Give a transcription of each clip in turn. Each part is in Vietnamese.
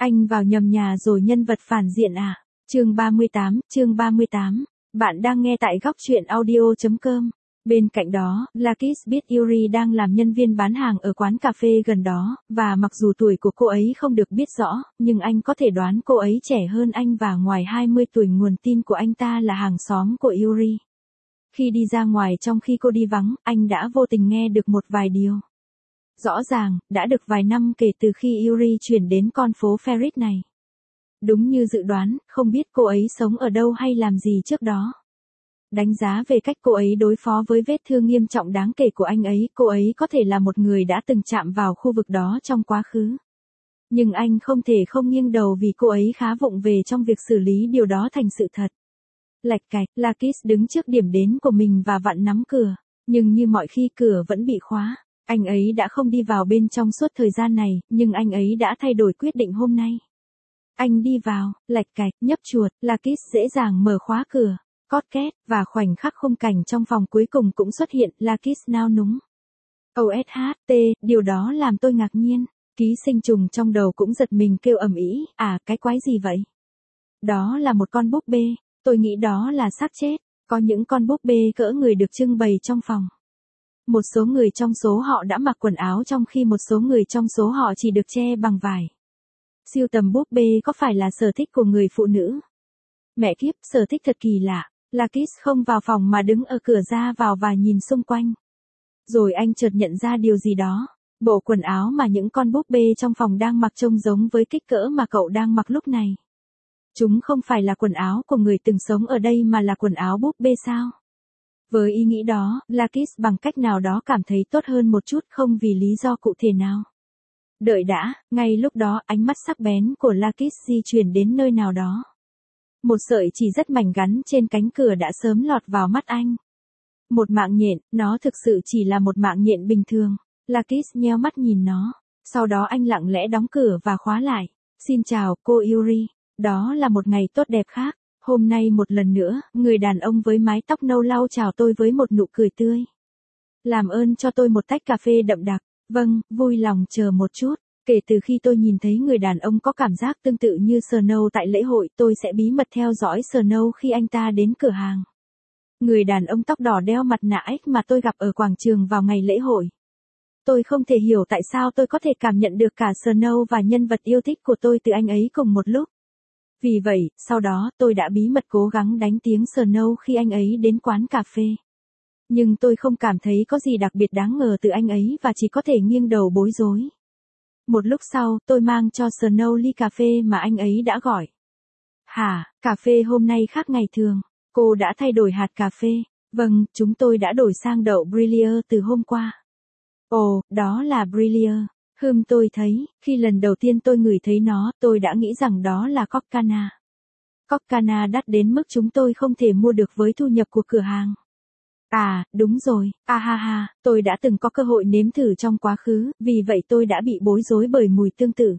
Anh vào nhầm nhà rồi nhân vật phản diện à? Chương 38. Bạn đang nghe tại góc truyện audio.com. Bên cạnh đó, Lakis biết Yuri đang làm nhân viên bán hàng ở quán cà phê gần đó, và mặc dù tuổi của cô ấy không được biết rõ, nhưng anh có thể đoán cô ấy trẻ hơn anh và ngoài 20 tuổi. Nguồn tin của anh ta là hàng xóm của Yuri. Khi đi ra ngoài trong khi cô đi vắng, anh đã vô tình nghe được một vài điều. Rõ ràng, đã được vài năm kể từ khi Yuri chuyển đến con phố Ferit này. Đúng như dự đoán, không biết cô ấy sống ở đâu hay làm gì trước đó. Đánh giá về cách cô ấy đối phó với vết thương nghiêm trọng đáng kể của anh ấy, cô ấy có thể là một người đã từng chạm vào khu vực đó trong quá khứ. Nhưng anh không thể không nghiêng đầu vì cô ấy khá vụng về trong việc xử lý điều đó thành sự thật. Lạch cạch, Lakis đứng trước điểm đến của mình và vặn nắm cửa, nhưng như mọi khi cửa vẫn bị khóa. Anh ấy đã không đi vào bên trong suốt thời gian này, nhưng anh ấy đã thay đổi quyết định hôm nay. Anh đi vào, lạch cạch, nhấp chuột, Lakis dễ dàng mở khóa cửa, cót két, và khoảnh khắc khung cảnh trong phòng cuối cùng cũng xuất hiện, Lakis nao núng. OSHT, điều đó làm tôi ngạc nhiên. Ký sinh trùng trong đầu cũng giật mình kêu ầm ĩ, cái quái gì vậy? Đó là một con búp bê, tôi nghĩ đó là xác chết, có những con búp bê cỡ người được trưng bày trong phòng. Một số người trong số họ đã mặc quần áo trong khi một số người trong số họ chỉ được che bằng vải. Sưu tầm búp bê có phải là sở thích của người phụ nữ? Mẹ kiếp, sở thích thật kỳ lạ. Lakis không vào phòng mà đứng ở cửa ra vào và nhìn xung quanh. Rồi anh chợt nhận ra điều gì đó. Bộ quần áo mà những con búp bê trong phòng đang mặc trông giống với kích cỡ mà cậu đang mặc lúc này. Chúng không phải là quần áo của người từng sống ở đây mà là quần áo búp bê sao? Với ý nghĩ đó, Lakis bằng cách nào đó cảm thấy tốt hơn một chút, không vì lý do cụ thể nào. Đợi đã, ngay lúc đó ánh mắt sắc bén của Lakis di chuyển đến nơi nào đó. Một sợi chỉ rất mảnh gắn trên cánh cửa đã sớm lọt vào mắt anh. Một mạng nhện, nó thực sự chỉ là một mạng nhện bình thường. Lakis nheo mắt nhìn nó. Sau đó anh lặng lẽ đóng cửa và khóa lại. Xin chào, cô Yuri. Đó là một ngày tốt đẹp khác. Hôm nay một lần nữa, người đàn ông với mái tóc nâu lau chào tôi với một nụ cười tươi. Làm ơn cho tôi một tách cà phê đậm đặc. Vâng, vui lòng chờ một chút. Kể từ khi tôi nhìn thấy người đàn ông có cảm giác tương tự như Snow tại lễ hội, tôi sẽ bí mật theo dõi Snow khi anh ta đến cửa hàng. Người đàn ông tóc đỏ đeo mặt nạ ếch mà tôi gặp ở quảng trường vào ngày lễ hội. Tôi không thể hiểu tại sao tôi có thể cảm nhận được cả Snow và nhân vật yêu thích của tôi từ anh ấy cùng một lúc. Vì vậy, sau đó tôi đã bí mật cố gắng đánh tiếng Snow khi anh ấy đến quán cà phê. Nhưng tôi không cảm thấy có gì đặc biệt đáng ngờ từ anh ấy và chỉ có thể nghiêng đầu bối rối. Một lúc sau, tôi mang cho Snow ly cà phê mà anh ấy đã gọi. Hả, cà phê hôm nay khác ngày thường. Cô đã thay đổi hạt cà phê. Vâng, chúng tôi đã đổi sang đậu Brillier từ hôm qua. Ồ, đó là Brillier. Tôi thấy, khi lần đầu tiên tôi ngửi thấy nó, tôi đã nghĩ rằng đó là Coccana. Coccana đắt đến mức chúng tôi không thể mua được với thu nhập của cửa hàng. Đúng rồi, tôi đã từng có cơ hội nếm thử trong quá khứ, vì vậy tôi đã bị bối rối bởi mùi tương tự.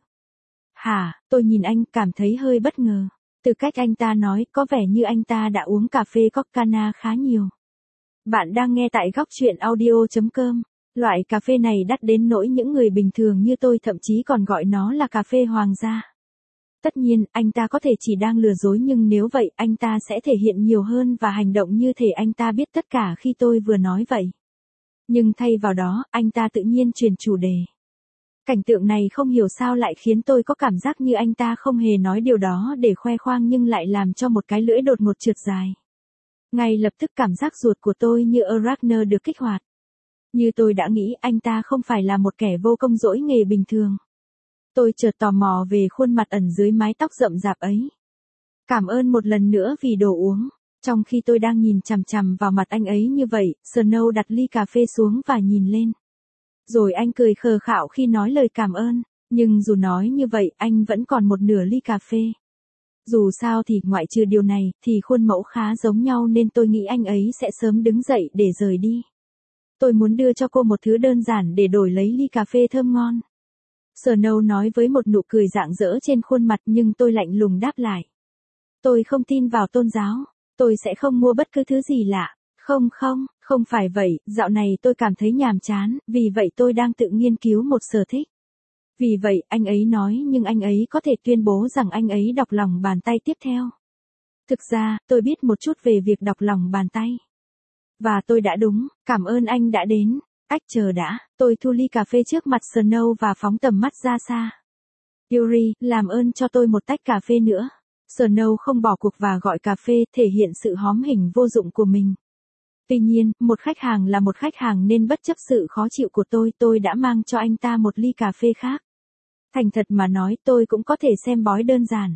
Tôi nhìn anh, cảm thấy hơi bất ngờ. Từ cách anh ta nói, có vẻ như anh ta đã uống cà phê Coccana khá nhiều. Bạn đang nghe tại góc truyện audio.com. Loại cà phê này đắt đến nỗi những người bình thường như tôi thậm chí còn gọi nó là cà phê hoàng gia. Tất nhiên, anh ta có thể chỉ đang lừa dối, nhưng nếu vậy, anh ta sẽ thể hiện nhiều hơn và hành động như thể anh ta biết tất cả khi tôi vừa nói vậy. Nhưng thay vào đó, anh ta tự nhiên chuyển chủ đề. Cảnh tượng này không hiểu sao lại khiến tôi có cảm giác như anh ta không hề nói điều đó để khoe khoang nhưng lại làm cho một cái lưỡi đột ngột trượt dài. Ngay lập tức cảm giác ruột của tôi như Arachner được kích hoạt. Như tôi đã nghĩ, anh ta không phải là một kẻ vô công dỗi nghề bình thường. Tôi chợt tò mò về khuôn mặt ẩn dưới mái tóc rậm rạp ấy. Cảm ơn một lần nữa vì đồ uống. Trong khi tôi đang nhìn chằm chằm vào mặt anh ấy như vậy, Snow đặt ly cà phê xuống và nhìn lên. Rồi anh cười khờ khạo khi nói lời cảm ơn. Nhưng dù nói như vậy, anh vẫn còn một nửa ly cà phê. Dù sao thì, ngoại trừ điều này, thì khuôn mẫu khá giống nhau nên tôi nghĩ anh ấy sẽ sớm đứng dậy để rời đi. Tôi muốn đưa cho cô một thứ đơn giản để đổi lấy ly cà phê thơm ngon. Snow nói với một nụ cười rạng rỡ trên khuôn mặt, nhưng tôi lạnh lùng đáp lại. Tôi không tin vào tôn giáo. Tôi sẽ không mua bất cứ thứ gì lạ. Không phải vậy, dạo này tôi cảm thấy nhàm chán, vì vậy tôi đang tự nghiên cứu một sở thích. Vì vậy, anh ấy nói nhưng anh ấy có thể tuyên bố rằng anh ấy đọc lòng bàn tay tiếp theo. Thực ra, tôi biết một chút về việc đọc lòng bàn tay. Và tôi đã đúng, cảm ơn anh đã đến. Ách chờ đã, tôi thu ly cà phê trước mặt Snow và phóng tầm mắt ra xa. Yuri, làm ơn cho tôi một tách cà phê nữa. Snow không bỏ cuộc và gọi cà phê, thể hiện sự hóm hình vô dụng của mình. Tuy nhiên, một khách hàng là một khách hàng nên bất chấp sự khó chịu của tôi đã mang cho anh ta một ly cà phê khác. Thành thật mà nói tôi cũng có thể xem bói đơn giản.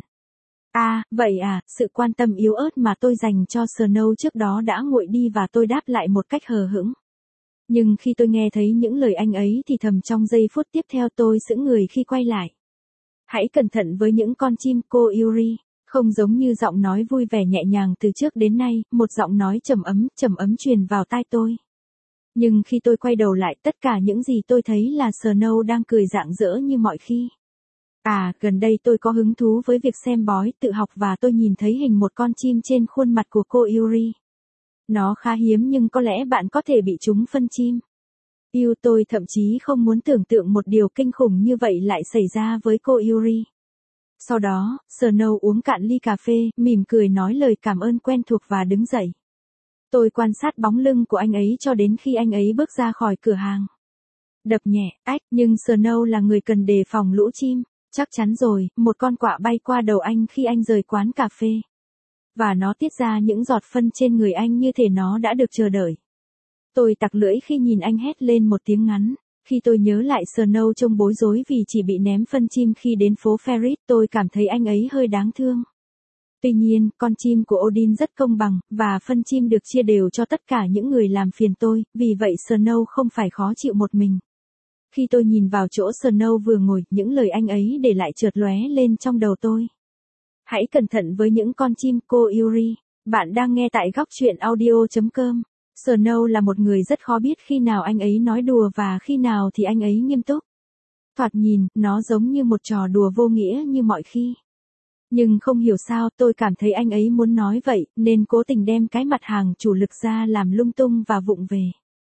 À, vậy à, sự quan tâm yếu ớt mà tôi dành cho Snow trước đó đã nguội đi và tôi đáp lại một cách hờ hững. Nhưng khi tôi nghe thấy những lời anh ấy thì thầm trong giây phút tiếp theo tôi sững người khi quay lại. Hãy cẩn thận với những con chim, cô Yuri. Không giống như giọng nói vui vẻ nhẹ nhàng từ trước đến nay, một giọng nói trầm ấm truyền vào tai tôi. Nhưng khi tôi quay đầu lại, tất cả những gì tôi thấy là Snow đang cười rạng rỡ như mọi khi. À, gần đây tôi có hứng thú với việc xem bói, tự học và tôi nhìn thấy hình một con chim trên khuôn mặt của cô Yuri. Nó khá hiếm nhưng có lẽ bạn có thể bị trúng phân chim. Tôi thậm chí không muốn tưởng tượng một điều kinh khủng như vậy lại xảy ra với cô Yuri. Sau đó, Snow uống cạn ly cà phê, mỉm cười nói lời cảm ơn quen thuộc và đứng dậy. Tôi quan sát bóng lưng của anh ấy cho đến khi anh ấy bước ra khỏi cửa hàng. Đập nhẹ, nhưng Snow là người cần đề phòng lũ chim. Chắc chắn rồi, một con quạ bay qua đầu anh khi anh rời quán cà phê. Và nó tiết ra những giọt phân trên người anh như thể nó đã được chờ đợi. Tôi tặc lưỡi khi nhìn anh hét lên một tiếng ngắn. Khi tôi nhớ lại Snow trông bối rối vì chỉ bị ném phân chim khi đến phố Ferris, tôi cảm thấy anh ấy hơi đáng thương. Tuy nhiên, con chim của Odin rất công bằng, và phân chim được chia đều cho tất cả những người làm phiền tôi, vì vậy Snow không phải khó chịu một mình. Khi tôi nhìn vào chỗ Snow vừa ngồi, những lời anh ấy để lại chợt lóe lên trong đầu tôi. Hãy cẩn thận với những con chim, cô Yuri. Bạn đang nghe tại góc truyện audio.com. Snow là một người rất khó biết khi nào anh ấy nói đùa và khi nào thì anh ấy nghiêm túc. Thoạt nhìn, nó giống như một trò đùa vô nghĩa như mọi khi. Nhưng không hiểu sao tôi cảm thấy anh ấy muốn nói vậy, nên cố tình đem cái mặt hàng chủ lực ra làm lung tung và vụng về.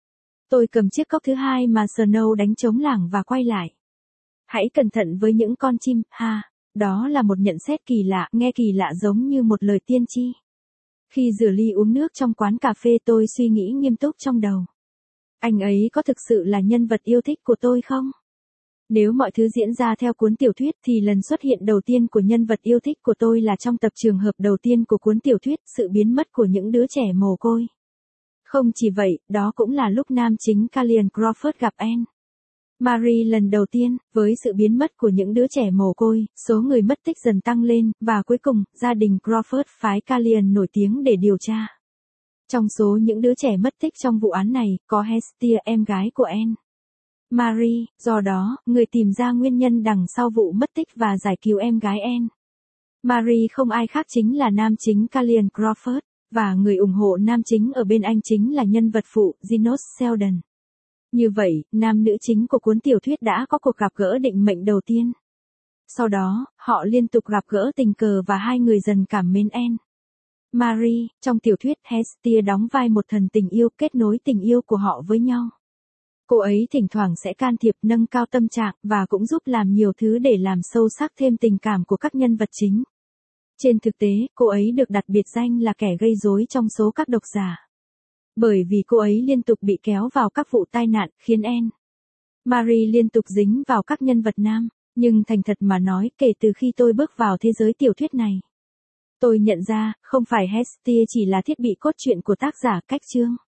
Tôi cầm chiếc cốc thứ hai mà Snow đánh trống lảng và quay lại. Hãy cẩn thận với những con chim, ha. Đó là một nhận xét kỳ lạ, nghe kỳ lạ giống như một lời tiên tri. Khi rửa ly uống nước trong quán cà phê tôi suy nghĩ nghiêm túc trong đầu. Anh ấy có thực sự là nhân vật yêu thích của tôi không? Nếu mọi thứ diễn ra theo cuốn tiểu thuyết thì lần xuất hiện đầu tiên của nhân vật yêu thích của tôi là trong tập trường hợp đầu tiên của cuốn tiểu thuyết Sự biến mất của những đứa trẻ mồ côi. Không chỉ vậy, đó cũng là lúc nam chính Cillian Crawford gặp Anne Marie lần đầu tiên. Với sự biến mất của những đứa trẻ mồ côi, số người mất tích dần tăng lên, và cuối cùng, gia đình Crawford phái Cillian nổi tiếng để điều tra. Trong số những đứa trẻ mất tích trong vụ án này, có Hestia, em gái của Anne Marie, do đó, người tìm ra nguyên nhân đằng sau vụ mất tích và giải cứu em gái Anne Marie không ai khác chính là nam chính Cillian Crawford, và người ủng hộ nam chính ở bên anh chính là nhân vật phụ, Zenos Sheldon. Như vậy, nam nữ chính của cuốn tiểu thuyết đã có cuộc gặp gỡ định mệnh đầu tiên. Sau đó, họ liên tục gặp gỡ tình cờ và hai người dần cảm mến Anne Marie. Trong tiểu thuyết, Hestia đóng vai một thần tình yêu, kết nối tình yêu của họ với nhau. Cô ấy thỉnh thoảng sẽ can thiệp, nâng cao tâm trạng, và cũng giúp làm nhiều thứ để làm sâu sắc thêm tình cảm của các nhân vật chính. Trên thực tế, cô ấy được đặt biệt danh là kẻ gây rối trong số các độc giả. Bởi vì cô ấy liên tục bị kéo vào các vụ tai nạn, khiến Anne Marie liên tục dính vào các nhân vật nam. Nhưng thành thật mà nói, kể từ khi tôi bước vào thế giới tiểu thuyết này, tôi nhận ra, không phải Hestia chỉ là thiết bị cốt truyện của tác giả, cách chương.